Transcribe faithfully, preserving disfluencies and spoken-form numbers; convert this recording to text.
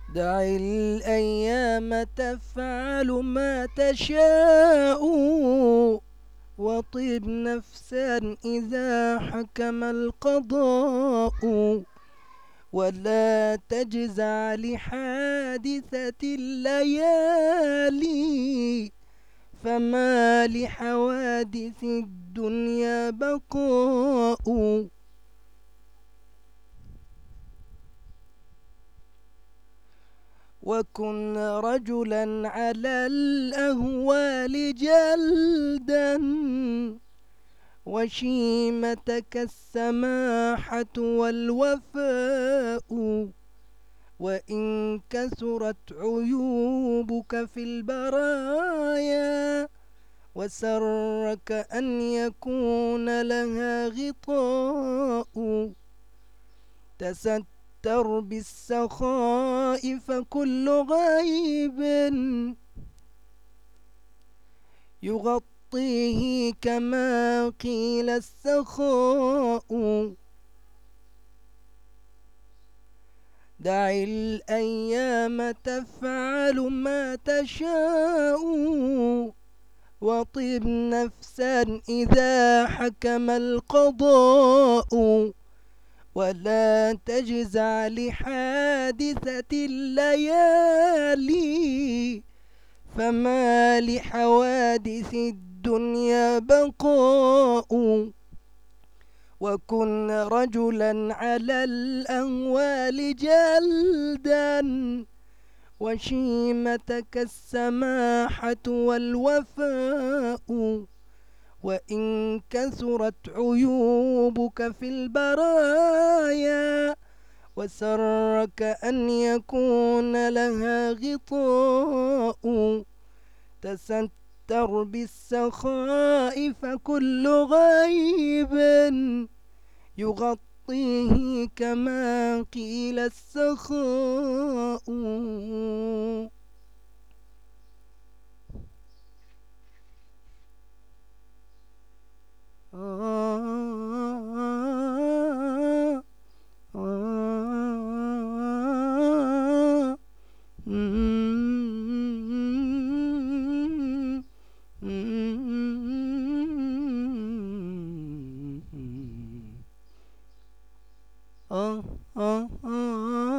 دع الأيام تفعل ما تشاء، وطب نفسا إذا حكم القضاء، ولا تجزع لحادثة الليالي، فما لحوادث الدنيا بقاء. وكن رجلا على الأهوال جلدا، وشيمتك السماحة والوفاء، وإن كثرت عيوبك في البرايا، وسرك أن يكون لها غطاء. تستر بالسخاء فكل غيب يغطيه كما قيل السخاء. دع الأيام تفعل ما تشاء، وطب نفسا إذا حكم القضاء، ولا تجزع لحادثة الليالي، فما لحوادث الدنيا بقاء. وكن رجلا على الأهوال جلدا، وشيمتك السماحة والوفاء، وإن كثرت عيوبك في البرايا، وسرك أن يكون لها غطاء. تستر بالسخاء فكل غيب يغطيه كما قيل السخاء. آه آه آه آه